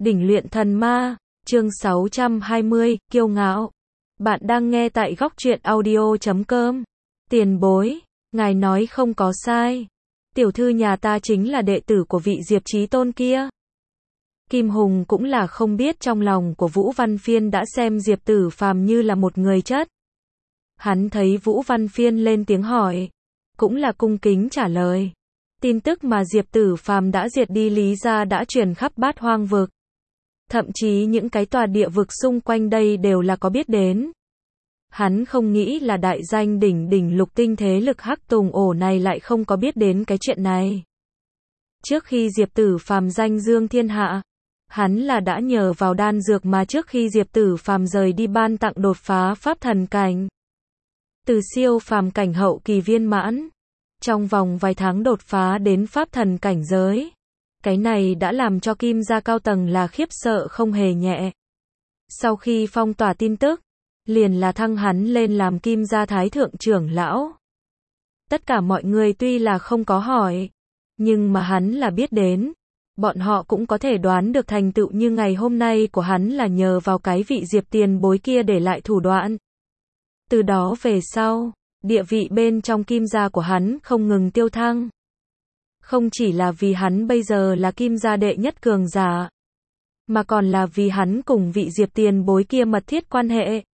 Đỉnh luyện thần ma, chương 620, kiêu ngạo. Bạn đang nghe tại góc truyện audio.com. Tiền bối, ngài nói không có sai. Tiểu thư nhà ta chính là đệ tử của vị Diệp Chí Tôn kia. Kim Hùng cũng là không biết trong lòng của Vũ Văn Phiên đã xem Diệp Tử Phàm như là một người chất. Hắn thấy Vũ Văn Phiên lên tiếng hỏi, cũng là cung kính trả lời. Tin tức mà Diệp Tử Phàm đã diệt đi Lý gia đã truyền khắp Bát Hoang vực. Thậm chí những cái tòa địa vực xung quanh đây đều là có biết đến. Hắn không nghĩ là đại danh đỉnh lục tinh thế lực Hắc Tùng ổ này lại không có biết đến cái chuyện này. Trước khi Diệp Tử Phàm danh dương thiên hạ, hắn là đã nhờ vào đan dược mà trước khi Diệp Tử Phàm rời đi ban tặng đột phá pháp thần cảnh. Từ siêu phàm cảnh hậu kỳ viên mãn, trong vòng vài tháng đột phá đến pháp thần cảnh giới. Cái này đã làm cho Kim gia cao tầng là khiếp sợ không hề nhẹ. Sau khi phong tỏa tin tức, liền là thăng hắn lên làm Kim gia thái thượng trưởng lão. Tất cả mọi người tuy là không có hỏi, nhưng mà hắn là biết đến. Bọn họ cũng có thể đoán được thành tựu như ngày hôm nay của hắn là nhờ vào cái vị Diệp tiền bối kia để lại thủ đoạn. Từ đó về sau, địa vị bên trong Kim gia của hắn không ngừng tiêu thăng. Không chỉ là vì hắn bây giờ là Kim gia đệ nhất cường giả, mà còn là vì hắn cùng vị Diệp tiền bối kia mật thiết quan hệ.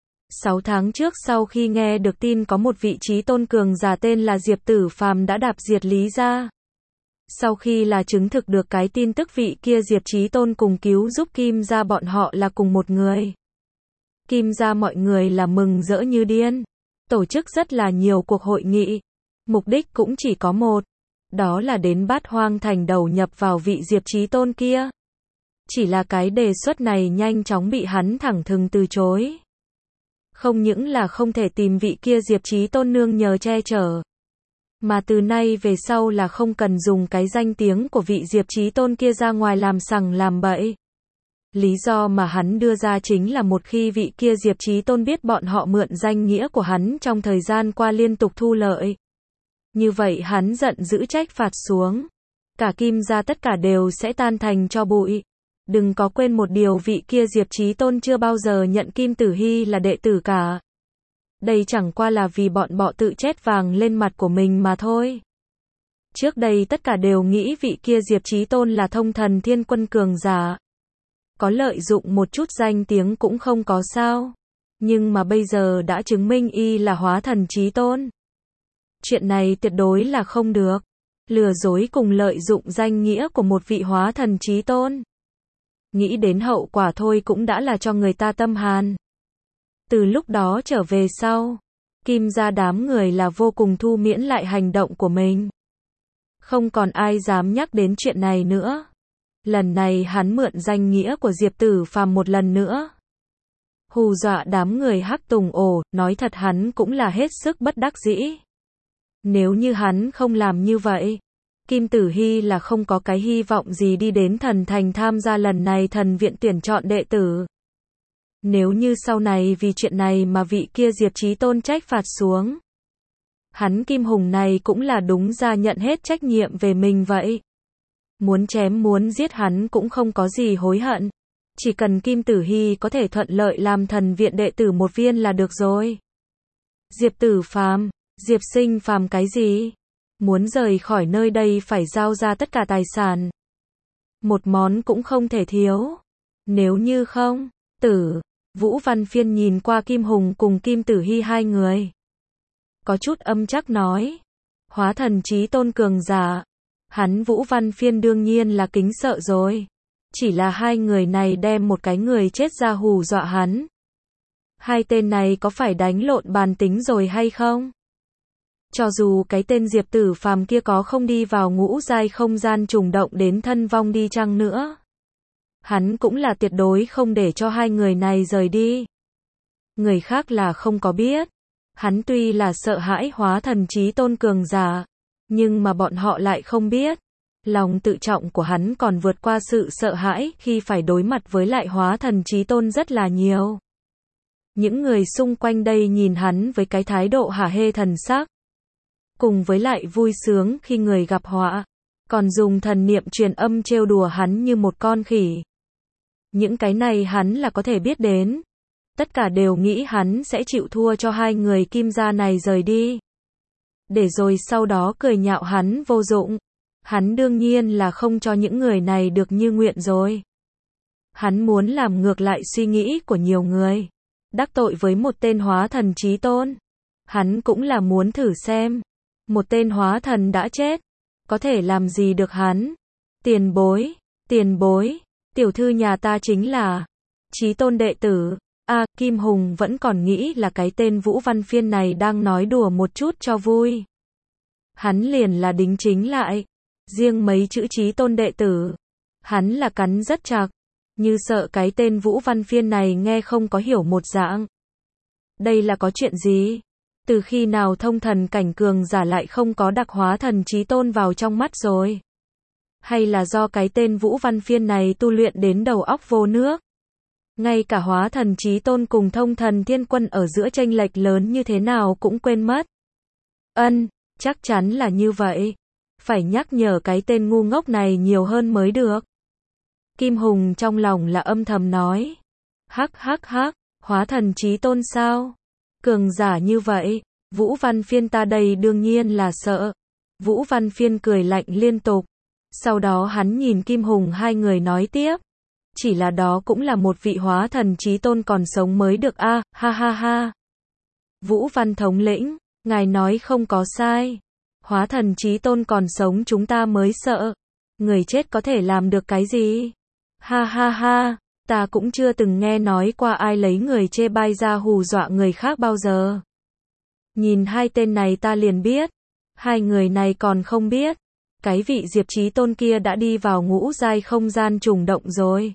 6 tháng trước sau khi nghe được tin có một vị Chí Tôn cường giả tên là Diệp Tử Phàm đã đạp diệt Lý gia. Sau khi là chứng thực được cái tin tức vị kia Diệp Chí Tôn cùng cứu giúp Kim gia bọn họ là cùng một người. Kim gia mọi người là mừng rỡ như điên, tổ chức rất là nhiều cuộc hội nghị, mục đích cũng chỉ có một, đó là đến Bát Hoang thành đầu nhập vào vị Diệp Chí Tôn kia. Chỉ là cái đề xuất này nhanh chóng bị hắn thẳng thừng từ chối. Không những là không thể tìm vị kia Diệp Chí Tôn nương nhờ che chở, mà từ nay về sau là không cần dùng cái danh tiếng của vị Diệp Chí Tôn kia ra ngoài làm sằng làm bậy. Lý do mà hắn đưa ra chính là một khi vị kia Diệp Chí Tôn biết bọn họ mượn danh nghĩa của hắn trong thời gian qua liên tục thu lợi, như vậy hắn giận dữ trách phạt xuống, cả Kim gia tất cả đều sẽ tan thành tro bụi. Đừng có quên một điều, vị kia Diệp Chí Tôn chưa bao giờ nhận Kim Tử Hy là đệ tử cả. Đây chẳng qua là vì bọn bọ tự chết vàng lên mặt của mình mà thôi. Trước đây tất cả đều nghĩ vị kia Diệp Chí Tôn là thông thần thiên quân cường giả. Có lợi dụng một chút danh tiếng cũng không có sao. Nhưng mà bây giờ đã chứng minh y là hóa thần Chí Tôn. Chuyện này tuyệt đối là không được. Lừa dối cùng lợi dụng danh nghĩa của một vị hóa thần Chí Tôn. Nghĩ đến hậu quả thôi cũng đã là cho người ta tâm hàn. Từ lúc đó trở về sau, Kim gia đám người là vô cùng thu miễn lại hành động của mình. Không còn ai dám nhắc đến chuyện này nữa. Lần này hắn mượn danh nghĩa của Diệp Tử Phàm một lần nữa. Hù dọa đám người Hắc Tùng ổ, nói thật hắn cũng là hết sức bất đắc dĩ. Nếu như hắn không làm như vậy, Kim Tử Hy là không có cái hy vọng gì đi đến thần thành tham gia lần này thần viện tuyển chọn đệ tử. Nếu như sau này vì chuyện này mà vị kia Diệp Chí Tôn trách phạt xuống, hắn Kim Hùng này cũng là đúng ra nhận hết trách nhiệm về mình vậy. Muốn chém muốn giết hắn cũng không có gì hối hận. Chỉ cần Kim Tử Hy có thể thuận lợi làm thần viện đệ tử một viên là được rồi. Diệp Tử Phàm, Diệp Sinh Phàm cái gì? Muốn rời khỏi nơi đây phải giao ra tất cả tài sản. Một món cũng không thể thiếu. Nếu như không, Vũ Văn Phiên nhìn qua Kim Hùng cùng Kim Tử Hy hai người. Có chút âm chắc nói. Hóa thần Chí Tôn cường giả. Hắn Vũ Văn Phiên đương nhiên là kính sợ rồi. Chỉ là hai người này đem một cái người chết ra hù dọa hắn. Hai tên này có phải đánh lộn bàn tính rồi hay không? Cho dù cái tên Diệp Tử Phàm kia có không đi vào ngũ giai không gian trùng động đến thân vong đi chăng nữa, hắn cũng là tuyệt đối không để cho hai người này rời đi. Người khác là không có biết. Hắn tuy là sợ hãi hóa thần Chí Tôn cường giả, nhưng mà bọn họ lại không biết. Lòng tự trọng của hắn còn vượt qua sự sợ hãi khi phải đối mặt với lại hóa thần Chí Tôn rất là nhiều. Những người xung quanh đây nhìn hắn với cái thái độ hả hê thần sắc. Cùng với lại vui sướng khi người gặp họa, còn dùng thần niệm truyền âm trêu đùa hắn như một con khỉ. Những cái này hắn là có thể biết đến. Tất cả đều nghĩ hắn sẽ chịu thua cho hai người Kim gia này rời đi. Để rồi sau đó cười nhạo hắn vô dụng. Hắn đương nhiên là không cho những người này được như nguyện rồi. Hắn muốn làm ngược lại suy nghĩ của nhiều người. Đắc tội với một tên hóa thần chí tôn. Hắn cũng là muốn thử xem. Một tên hóa thần đã chết. Có thể làm gì được hắn. Tiền bối, tiểu thư nhà ta chính là chí tôn đệ tử. Kim Hùng vẫn còn nghĩ là cái tên Vũ Văn Phiên này đang nói đùa một chút cho vui. Hắn liền là đính chính lại. Riêng mấy chữ chí tôn đệ tử. Hắn là cắn rất chặt. Như sợ cái tên Vũ Văn Phiên này nghe không có hiểu một dạng. Đây là có chuyện gì? Từ khi nào thông thần cảnh cường giả lại không có đặc hóa thần chí tôn vào trong mắt rồi? Hay là do cái tên Vũ Văn Phiên này tu luyện đến đầu óc vô nước? Ngay cả hóa thần chí tôn cùng thông thần thiên quân ở giữa chênh lệch lớn như thế nào cũng quên mất. Chắc chắn là như vậy. Phải nhắc nhở cái tên ngu ngốc này nhiều hơn mới được. Kim Hùng trong lòng là âm thầm nói. Hắc, hóa thần chí tôn sao? Cường giả như vậy, Vũ Văn Phiên ta đây đương nhiên là sợ. Vũ Văn Phiên cười lạnh liên tục. Sau đó hắn nhìn Kim Hùng hai người nói tiếp. Chỉ là đó cũng là một vị hóa thần chí tôn còn sống mới được ha. Vũ Văn thống lĩnh, ngài nói không có sai. Hóa thần chí tôn còn sống chúng ta mới sợ. Người chết có thể làm được cái gì? Ha, ta cũng chưa từng nghe nói qua ai lấy người chê bai ra hù dọa người khác bao giờ. Nhìn hai tên này ta liền biết. Hai người này còn không biết. Cái vị Diệp Chí Tôn kia đã đi vào ngũ giai không gian trùng động rồi.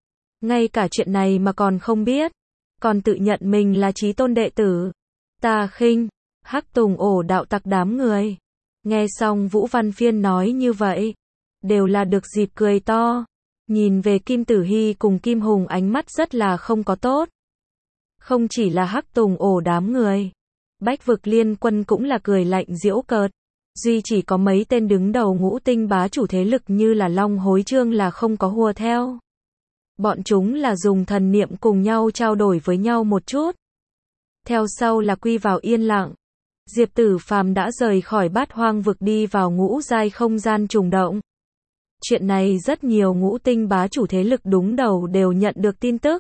Ngay cả chuyện này mà còn không biết. Còn tự nhận mình là Chí Tôn đệ tử. Ta khinh. Hắc Tùng ổ đạo tặc đám người. Nghe xong Vũ Văn Phiên nói như vậy. Đều là được dịp cười to. Nhìn về Kim Tử Hy cùng Kim Hùng ánh mắt rất là không có tốt. Không chỉ là Hắc Tùng ổ đám người. Bách Vực Liên Quân cũng là cười lạnh giễu cợt. Duy chỉ có mấy tên đứng đầu ngũ tinh bá chủ thế lực như là Long Hối Trương là không có hùa theo. Bọn chúng là dùng thần niệm cùng nhau trao đổi với nhau một chút. Theo sau là quy vào yên lặng. Diệp Tử Phàm đã rời khỏi Bát Hoang vực đi vào ngũ giai không gian trùng động. Chuyện này rất nhiều ngũ tinh bá chủ thế lực đúng đầu đều nhận được tin tức.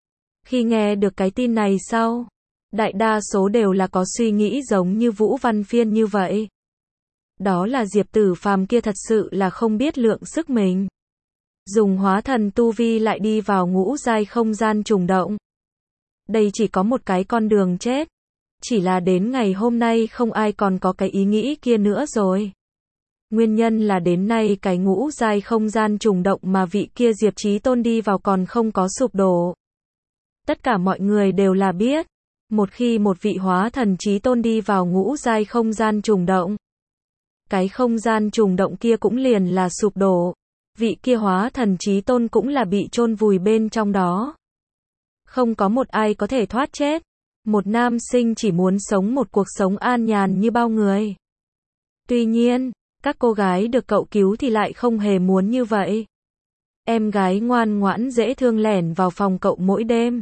Khi nghe được cái tin này sau, đại đa số đều là có suy nghĩ giống như Vũ Văn Phiên như vậy. Đó là Diệp Tử Phàm kia thật sự là không biết lượng sức mình. Dùng hóa thần tu vi lại đi vào ngũ giai không gian trùng động. Đây chỉ có một cái con đường chết. Chỉ là đến ngày hôm nay không ai còn có cái ý nghĩ kia nữa rồi. Nguyên nhân là đến nay cái ngũ giai không gian trùng động mà vị kia Diệp Chí Tôn đi vào còn không có sụp đổ. Tất cả mọi người đều là biết. Một khi một vị hóa thần Chí Tôn đi vào ngũ giai không gian trùng động. Cái không gian trùng động kia cũng liền là sụp đổ. Vị kia hóa thần Chí Tôn cũng là bị chôn vùi bên trong đó. Không có một ai có thể thoát chết. Một nam sinh chỉ muốn sống một cuộc sống an nhàn như bao người. Tuy nhiên, các cô gái được cậu cứu thì lại không hề muốn như vậy. Em gái ngoan ngoãn dễ thương lẻn vào phòng cậu mỗi đêm.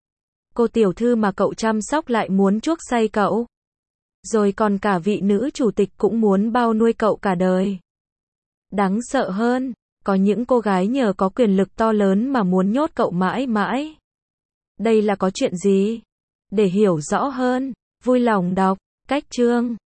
Cô tiểu thư mà cậu chăm sóc lại muốn chuốc say cậu. Rồi còn cả vị nữ chủ tịch cũng muốn bao nuôi cậu cả đời. Đáng sợ hơn, có những cô gái nhờ có quyền lực to lớn mà muốn nhốt cậu mãi mãi. Đây là có chuyện gì? Để hiểu rõ hơn, vui lòng đọc cách chương